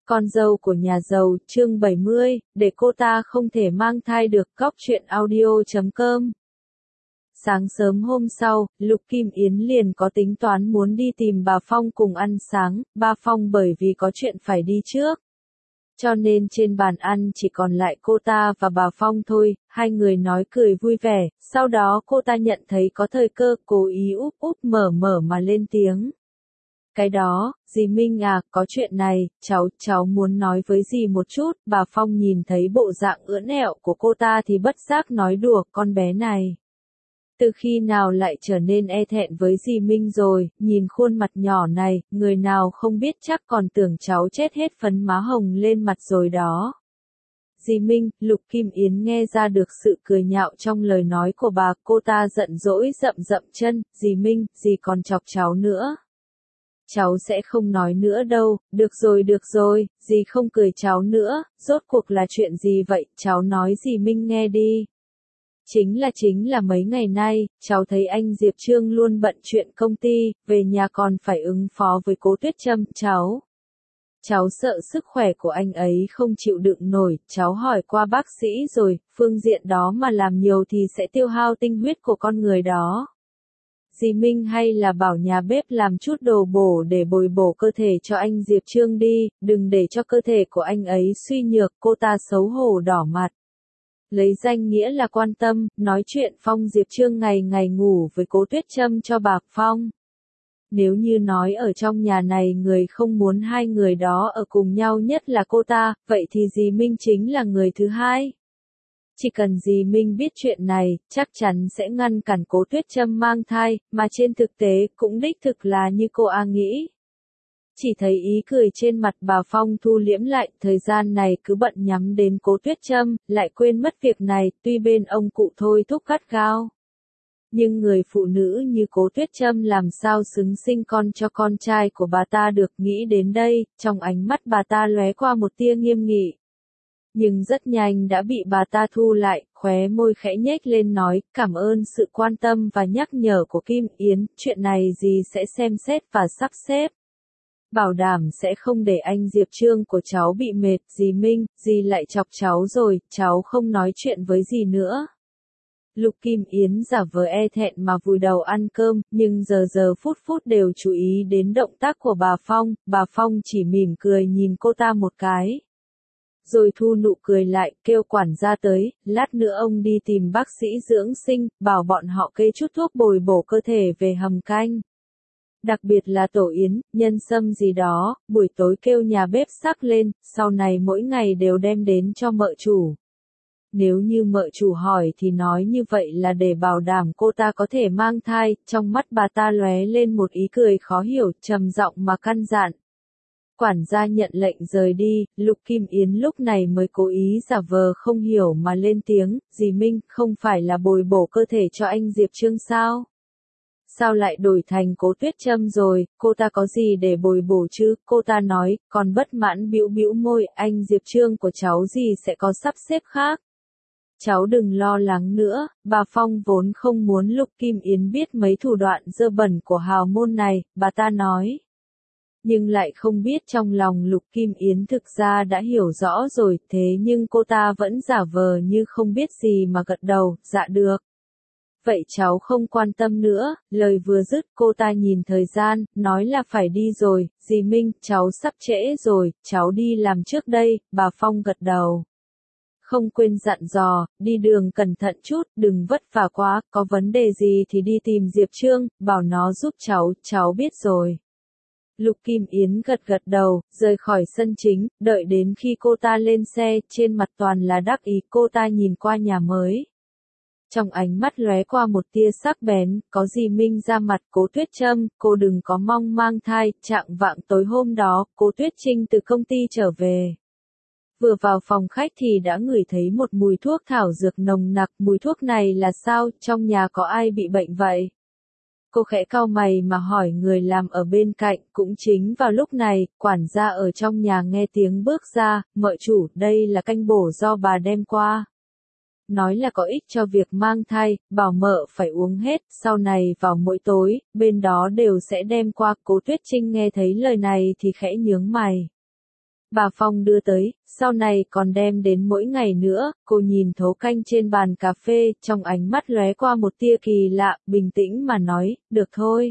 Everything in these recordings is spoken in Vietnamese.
Con dâu của nhà giàu, chương 70, để cô ta không thể mang thai được. Góc truyện audio.com. Sáng sớm hôm sau, Lục Kim Yến liền có tính toán muốn đi tìm bà Phong cùng ăn sáng, bà Phong bởi vì có chuyện phải đi trước. Cho nên trên bàn ăn chỉ còn lại cô ta và bà Phong thôi, hai người nói cười vui vẻ, sau đó cô ta nhận thấy có thời cơ, cố ý úp úp mở mà lên tiếng. Cái đó, dì Minh à, có chuyện này, cháu muốn nói với dì một chút. Bà Phong nhìn thấy bộ dạng ưỡn ẹo của cô ta thì bất giác nói đùa, con bé này. Từ khi nào lại trở nên e thẹn với dì Minh rồi, nhìn khuôn mặt nhỏ này, người nào không biết chắc còn tưởng cháu chết hết phấn má hồng lên mặt rồi đó. Dì Minh, Lục Kim Yến nghe ra được sự cười nhạo trong lời nói của bà, cô ta giận dỗi dậm chân, dì Minh, dì còn chọc cháu nữa. Cháu sẽ không nói nữa đâu, được rồi, dì không cười cháu nữa, rốt cuộc là chuyện gì vậy, cháu nói dì Minh nghe đi. Chính là mấy ngày nay, cháu thấy anh Diệp Trương luôn bận chuyện công ty, về nhà còn phải ứng phó với Cố Tuyết Trâm, cháu sợ sức khỏe của anh ấy không chịu đựng nổi, cháu hỏi qua bác sĩ rồi, phương diện đó mà làm nhiều thì sẽ tiêu hao tinh huyết của con người đó. Dì Minh hay là bảo nhà bếp làm chút đồ bổ để bồi bổ cơ thể cho anh Diệp Trương đi, đừng để cho cơ thể của anh ấy suy nhược. Cô ta xấu hổ đỏ mặt. Lấy danh nghĩa là quan tâm, nói chuyện Phong Diệp Trương ngày ngày ngủ với Cố Tuyết Trâm cho bà Phong. Nếu như nói ở trong nhà này người không muốn hai người đó ở cùng nhau nhất là cô ta, vậy thì dì Minh chính là người thứ hai. Chỉ cần dì Minh biết chuyện này, chắc chắn sẽ ngăn cản Cố Tuyết Trâm mang thai, mà trên thực tế cũng đích thực là như cô nghĩ. Chỉ thấy ý cười trên mặt bà Phong thu liễm lại, thời gian này cứ bận nhắm đến Cố Tuyết Trâm, lại quên mất việc này, tuy bên ông cụ thôi thúc gắt gao. Nhưng người phụ nữ như Cố Tuyết Trâm làm sao xứng sinh con cho con trai của bà ta được. Nghĩ đến đây, trong ánh mắt bà ta lóe qua một tia nghiêm nghị. Nhưng rất nhanh đã bị bà ta thu lại, khóe môi khẽ nhếch lên nói, cảm ơn sự quan tâm và nhắc nhở của Kim Yến, chuyện này dì sẽ xem xét và sắp xếp. Bảo đảm sẽ không để anh Diệp Trương của cháu bị mệt. Dì Minh, dì lại chọc cháu rồi, cháu không nói chuyện với dì nữa. Lục Kim Yến giả vờ e thẹn mà vùi đầu ăn cơm, nhưng giờ phút đều chú ý đến động tác của bà Phong chỉ mỉm cười nhìn cô ta một cái. Rồi thu nụ cười lại, kêu quản gia tới, lát nữa ông đi tìm bác sĩ dưỡng sinh, bảo bọn họ kê chút thuốc bồi bổ cơ thể về hầm canh. Đặc biệt là tổ yến, nhân sâm gì đó, buổi tối kêu nhà bếp sắc lên, sau này mỗi ngày đều đem đến cho mợ chủ. Nếu như mợ chủ hỏi thì nói như vậy là để bảo đảm cô ta có thể mang thai, trong mắt bà ta lóe lên một ý cười khó hiểu, trầm giọng mà căn dặn. Quản gia nhận lệnh rời đi, Lục Kim Yến lúc này mới cố ý giả vờ không hiểu mà lên tiếng, dì Minh, không phải là bồi bổ cơ thể cho anh Diệp Trương sao? Sao lại đổi thành Cố Tuyết Trâm rồi, cô ta có gì để bồi bổ chứ? Cô ta nói, còn bất mãn bĩu môi, anh Diệp Trương của cháu gì sẽ có sắp xếp khác. Cháu đừng lo lắng nữa, bà Phong vốn không muốn Lục Kim Yến biết mấy thủ đoạn dơ bẩn của hào môn này, bà ta nói. Nhưng lại không biết trong lòng Lục Kim Yến thực ra đã hiểu rõ rồi, thế nhưng cô ta vẫn giả vờ như không biết gì mà gật đầu, dạ được. Vậy cháu không quan tâm nữa, lời vừa dứt cô ta nhìn thời gian, nói là phải đi rồi, dì Minh, cháu sắp trễ rồi, cháu đi làm trước đây, bà Phong gật đầu. Không quên dặn dò, đi đường cẩn thận chút, đừng vất vả quá, có vấn đề gì thì đi tìm Diệp Trương, bảo nó giúp cháu biết rồi. Lục Kim Yến gật đầu, rời khỏi sân chính, đợi đến khi cô ta lên xe, trên mặt toàn là đắc ý, cô ta nhìn qua nhà mới. Trong ánh mắt lóe qua một tia sắc bén, có dì Minh ra mặt. Cố Tuyết Trâm, cô đừng có mong mang thai. Trạng vạng tối hôm đó, Cố Tuyết Trinh từ công ty trở về. Vừa vào phòng khách thì đã ngửi thấy một mùi thuốc thảo dược nồng nặc, mùi thuốc này là sao, trong nhà có ai bị bệnh vậy? Cô khẽ cau mày mà hỏi người làm ở bên cạnh, cũng chính vào lúc này, quản gia ở trong nhà nghe tiếng bước ra, mợ chủ, đây là canh bổ do bà đem qua. Nói là có ích cho việc mang thai, bảo mợ phải uống hết, sau này vào mỗi tối, bên đó đều sẽ đem qua. Cố Tuyết Trinh nghe thấy lời này thì khẽ nhướng mày. Bà Phong đưa tới, sau này còn đem đến mỗi ngày nữa, cô nhìn thố canh trên bàn cà phê, trong ánh mắt lóe qua một tia kỳ lạ, bình tĩnh mà nói, được thôi.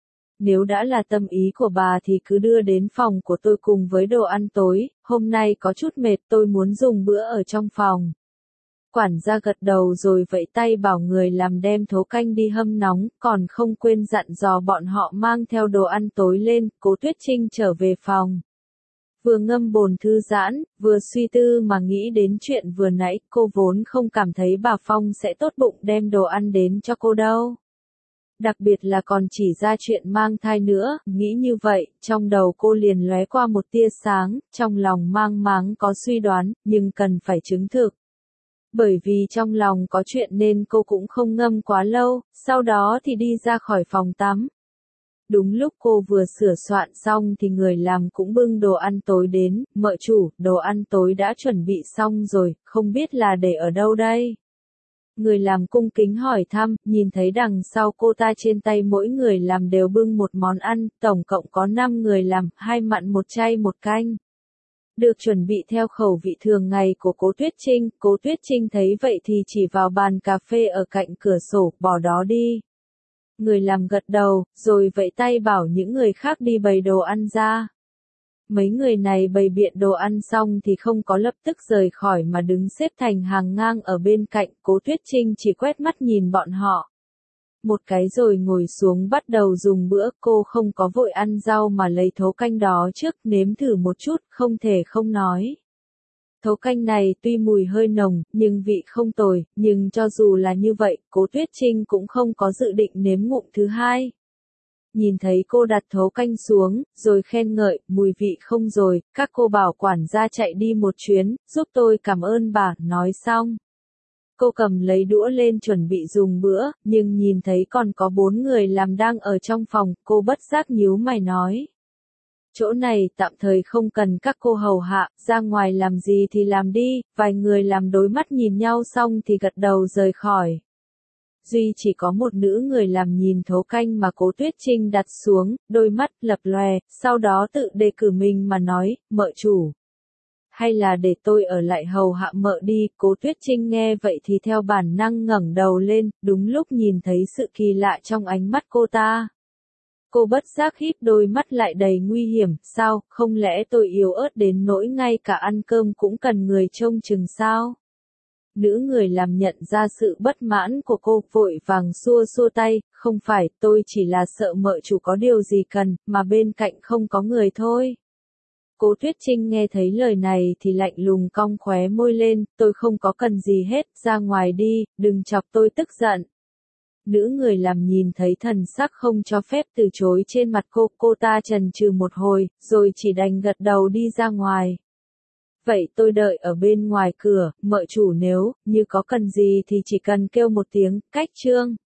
Nếu đã là tâm ý của bà thì cứ đưa đến phòng của tôi cùng với đồ ăn tối, hôm nay có chút mệt tôi muốn dùng bữa ở trong phòng. Quản gia gật đầu rồi vẫy tay bảo người làm đem thố canh đi hâm nóng, còn không quên dặn dò bọn họ mang theo đồ ăn tối lên, Cố Tuyết Trinh trở về phòng. Vừa ngâm bồn thư giãn, vừa suy tư mà nghĩ đến chuyện vừa nãy, cô vốn không cảm thấy bà Phong sẽ tốt bụng đem đồ ăn đến cho cô đâu. Đặc biệt là còn chỉ ra chuyện mang thai nữa, nghĩ như vậy, trong đầu cô liền lóe qua một tia sáng, trong lòng mang máng có suy đoán, nhưng cần phải chứng thực. Bởi vì trong lòng có chuyện nên cô cũng không ngâm quá lâu, sau đó thì đi ra khỏi phòng tắm. Đúng lúc cô vừa sửa soạn xong thì người làm cũng bưng đồ ăn tối đến, mợ chủ, đồ ăn tối đã chuẩn bị xong rồi, không biết là để ở đâu đây? Người làm cung kính hỏi thăm, nhìn thấy đằng sau cô ta trên tay mỗi người làm đều bưng một món ăn, tổng cộng có 5 người làm, 2 mặn 1 chay 1 canh. Được chuẩn bị theo khẩu vị thường ngày của Cố Tuyết Trinh thấy vậy thì chỉ vào bàn cà phê ở cạnh cửa sổ, bỏ đó đi. Người làm gật đầu, rồi vẫy tay bảo những người khác đi bày đồ ăn ra. Mấy người này bày biện đồ ăn xong thì không có lập tức rời khỏi mà đứng xếp thành hàng ngang ở bên cạnh, Cố Tuyết Trinh chỉ quét mắt nhìn bọn họ. Một cái rồi ngồi xuống bắt đầu dùng bữa, cô không có vội ăn rau mà lấy thố canh đó trước, nếm thử một chút, không thể không nói. Thố canh này tuy mùi hơi nồng, nhưng vị không tồi, nhưng cho dù là như vậy, Cố Tuyết Trinh cũng không có dự định nếm ngụm thứ hai. Nhìn thấy cô đặt thố canh xuống, rồi khen ngợi, mùi vị không rồi, các cô bảo quản gia chạy đi một chuyến, giúp tôi cảm ơn bà, nói xong. Cô cầm lấy đũa lên chuẩn bị dùng bữa, nhưng nhìn thấy còn có 4 người làm đang ở trong phòng, cô bất giác nhíu mày nói. Chỗ này tạm thời không cần các cô hầu hạ, ra ngoài làm gì thì làm đi, vài người làm đối mắt nhìn nhau xong thì gật đầu rời khỏi. Duy chỉ có một nữ người làm nhìn thố canh mà Cố Tuyết Trinh đặt xuống, đôi mắt lập lòe, sau đó tự đề cử mình mà nói, mợ chủ. Hay là để tôi ở lại hầu hạ mợ đi, Cố Tuyết Trinh nghe vậy thì theo bản năng ngẩng đầu lên, đúng lúc nhìn thấy sự kỳ lạ trong ánh mắt cô ta. Cô bất giác híp đôi mắt lại đầy nguy hiểm, sao, không lẽ tôi yếu ớt đến nỗi ngay cả ăn cơm cũng cần người trông chừng sao? Nữ người làm nhận ra sự bất mãn của cô, vội vàng xua xua tay, không phải, tôi chỉ là sợ mợ chủ có điều gì cần, mà bên cạnh không có người thôi. Cố Tuyết Trinh nghe thấy lời này thì lạnh lùng cong khóe môi lên, tôi không có cần gì hết, ra ngoài đi, đừng chọc tôi tức giận. Nữ người làm nhìn thấy thần sắc không cho phép từ chối trên mặt cô ta chần chừ một hồi, rồi chỉ đành gật đầu đi ra ngoài. Vậy tôi đợi ở bên ngoài cửa, mợ chủ nếu như có cần gì thì chỉ cần kêu một tiếng, cách chương.